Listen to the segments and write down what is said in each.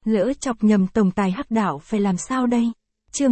Lỡ chọc nhầm tổng tài Hắc Đạo phải làm sao đây? Chương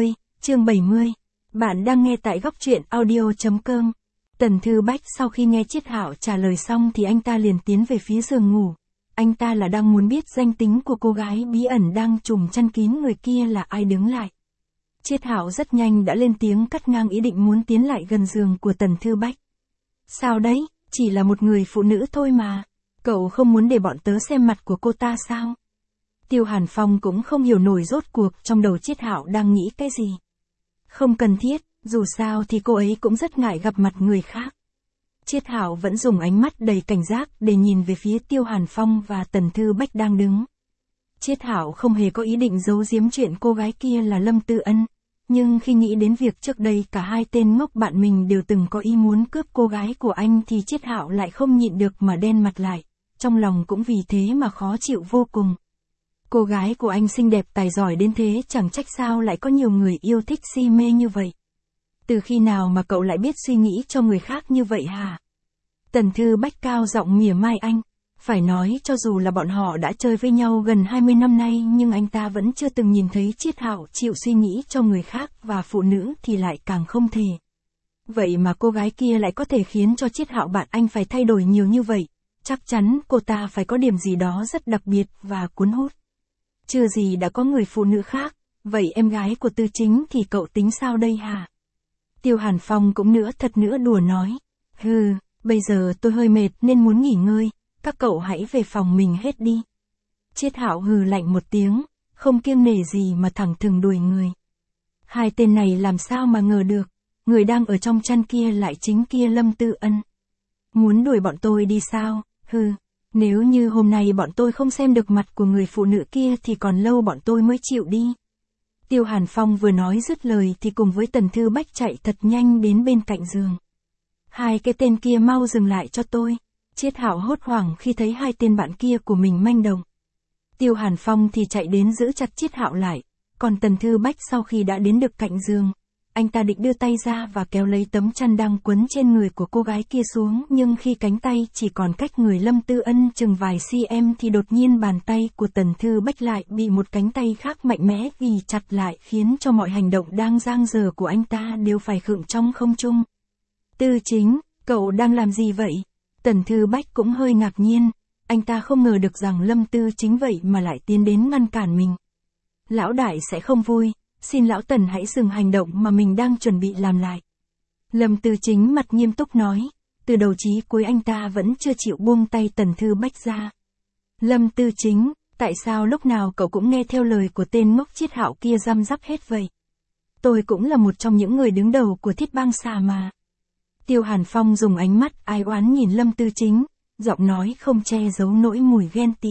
70. Bạn đang nghe tại góc truyện audio.com. Tần Thư Bách sau khi nghe Chiết Hạo trả lời xong thì anh ta liền tiến về phía giường ngủ. Anh ta là đang muốn biết danh tính của cô gái bí ẩn đang trùm chăn kín người kia là ai đứng lại. Chiết Hạo rất nhanh đã lên tiếng cắt ngang ý định muốn tiến lại gần giường của Tần Thư Bách. Sao đấy, chỉ là một người phụ nữ thôi mà. Cậu không muốn để bọn tớ xem mặt của cô ta sao? Tiêu Hàn Phong cũng không hiểu nổi rốt cuộc trong đầu Chiết Hạo đang nghĩ cái gì. Không cần thiết, dù sao thì cô ấy cũng rất ngại gặp mặt người khác. Chiết Hạo vẫn dùng ánh mắt đầy cảnh giác để nhìn về phía Tiêu Hàn Phong và Tần Thư Bách đang đứng. Chiết Hạo không hề có ý định giấu giếm chuyện cô gái kia là Lâm Tư Ân, nhưng khi nghĩ đến việc trước đây cả hai tên ngốc bạn mình đều từng có ý muốn cướp cô gái của anh thì Chiết Hạo lại không nhịn được mà đen mặt lại, trong lòng cũng vì thế mà khó chịu vô cùng. Cô gái của anh xinh đẹp tài giỏi đến thế chẳng trách sao lại có nhiều người yêu thích si mê như vậy. Từ khi nào mà cậu lại biết suy nghĩ cho người khác như vậy hả? Tần Thư Bách cao giọng mỉa mai anh. Phải nói cho dù là bọn họ đã chơi với nhau gần 20 năm nay nhưng anh ta vẫn chưa từng nhìn thấy Chiết Hạo chịu suy nghĩ cho người khác và phụ nữ thì lại càng không thể. Vậy mà cô gái kia lại có thể khiến cho Chiết Hạo bạn anh phải thay đổi nhiều như vậy. Chắc chắn cô ta phải có điểm gì đó rất đặc biệt và cuốn hút. Chưa gì đã có người phụ nữ khác, vậy em gái của Tư Chính thì cậu tính sao đây hả? Tiêu Hàn Phong cũng thật nữa đùa nói. Bây giờ tôi hơi mệt nên muốn nghỉ ngơi, các cậu hãy về phòng mình hết đi. Chiết Hạo hừ lạnh một tiếng, không kiêng nể gì mà thẳng thừng đuổi người. Hai tên này làm sao mà ngờ được, người đang ở trong chăn kia lại chính kia Lâm Tư Ân. Muốn đuổi bọn tôi đi sao? Nếu như hôm nay bọn tôi không xem được mặt của người phụ nữ kia thì còn lâu bọn tôi mới chịu đi. Tiêu Hàn Phong vừa nói dứt lời thì cùng với Tần Thư Bách chạy thật nhanh đến bên cạnh giường. Hai cái tên kia mau dừng lại cho tôi. Chiết Hạo hốt hoảng khi thấy hai tên bạn kia của mình manh động. Tiêu Hàn Phong thì chạy đến giữ chặt Chiết Hạo lại, còn Tần Thư Bách sau khi đã đến được cạnh giường, anh ta định đưa tay ra và kéo lấy tấm chăn đang quấn trên người của cô gái kia xuống, nhưng khi cánh tay chỉ còn cách người Lâm Tư Ân chừng vài cm thì đột nhiên bàn tay của Tần Thư Bách lại bị một cánh tay khác mạnh mẽ ghi chặt lại, khiến cho mọi hành động đang dang dở của anh ta đều phải khựng trong không trung. Tư Chính, cậu đang làm gì vậy? Tần Thư Bách cũng hơi ngạc nhiên, anh ta không ngờ được rằng Lâm Tư Chính vậy mà lại tiến đến ngăn cản mình. Lão đại sẽ không vui, xin lão Tần hãy dừng hành động mà mình đang chuẩn bị làm lại. Lâm Tư Chính mặt nghiêm túc nói, từ đầu chí cuối anh ta vẫn chưa chịu buông tay Tần Thư Bách ra. Lâm Tư Chính, tại sao lúc nào cậu cũng nghe theo lời của tên ngốc Chiết Hạo kia răm rắp hết vậy? Tôi cũng là một trong những người đứng đầu của Thiết Bang Xà mà. Tiêu Hàn Phong dùng ánh mắt ai oán nhìn Lâm Tư Chính, giọng nói không che giấu nỗi mùi ghen tị.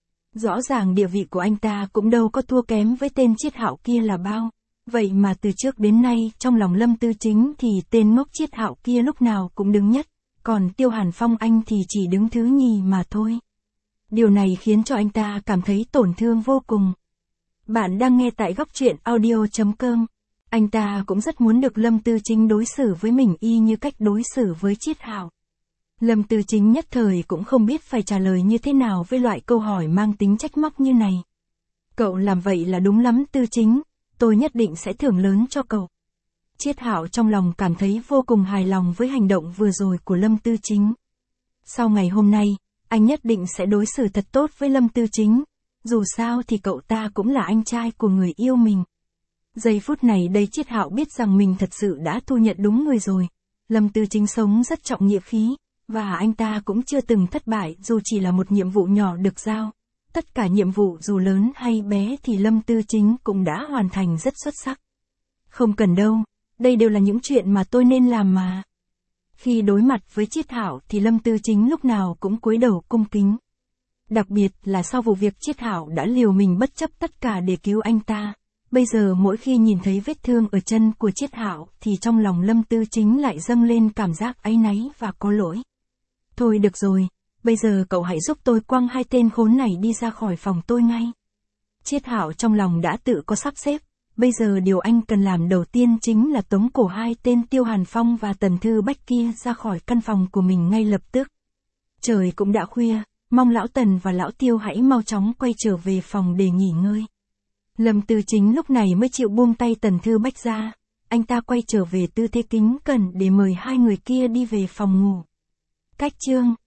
Rõ ràng địa vị của anh ta cũng đâu có thua kém với tên Chiết Hạo kia là bao. Vậy mà từ trước đến nay trong lòng Lâm Tư Chính thì tên ngốc Chiết Hạo kia lúc nào cũng đứng nhất, còn Tiêu Hàn Phong anh thì chỉ đứng thứ nhì mà thôi. Điều này khiến cho anh ta cảm thấy tổn thương vô cùng. Bạn đang nghe tại góc truyện audio.com. Anh ta cũng rất muốn được Lâm Tư Chính đối xử với mình y như cách đối xử với Chiết Hạo. Lâm Tư Chính nhất thời cũng không biết phải trả lời như thế nào với loại câu hỏi mang tính trách móc như này. Cậu làm vậy là đúng lắm Tư Chính, tôi nhất định sẽ thưởng lớn cho cậu. Chiết Hạo trong lòng cảm thấy vô cùng hài lòng với hành động vừa rồi của Lâm Tư Chính. Sau ngày hôm nay, anh nhất định sẽ đối xử thật tốt với Lâm Tư Chính, dù sao thì cậu ta cũng là anh trai của người yêu mình. Giây phút này đây Chiết Hạo biết rằng mình thật sự đã thu nhận đúng người rồi. Lâm Tư Chính sống rất trọng nghĩa khí, và anh ta cũng chưa từng thất bại dù chỉ là một nhiệm vụ nhỏ được giao. Tất cả nhiệm vụ dù lớn hay bé thì Lâm Tư Chính cũng đã hoàn thành rất xuất sắc. Không cần đâu, đây đều là những chuyện mà tôi nên làm mà. Khi đối mặt với Chiết Hạo thì Lâm Tư Chính lúc nào cũng cúi đầu cung kính. Đặc biệt là sau vụ việc Chiết Hạo đã liều mình bất chấp tất cả để cứu anh ta. Bây giờ mỗi khi nhìn thấy vết thương ở chân của Chiết Hạo thì trong lòng Lâm Tư Chính lại dâng lên cảm giác áy náy và có lỗi. Thôi được rồi, bây giờ cậu hãy giúp tôi quăng hai tên khốn này đi ra khỏi phòng tôi ngay. Chiết Hạo trong lòng đã tự có sắp xếp, bây giờ điều anh cần làm đầu tiên chính là tống cổ hai tên Tiêu Hàn Phong và Tần Thư Bách kia ra khỏi căn phòng của mình ngay lập tức. Trời cũng đã khuya, Mong lão Tần và lão Tiêu hãy mau chóng quay trở về phòng để nghỉ ngơi. Lâm Tư Chính lúc này mới chịu buông tay Tần Thư Bách ra. Anh ta quay trở về tư thế kính cẩn để mời hai người kia đi về phòng ngủ. Cách chương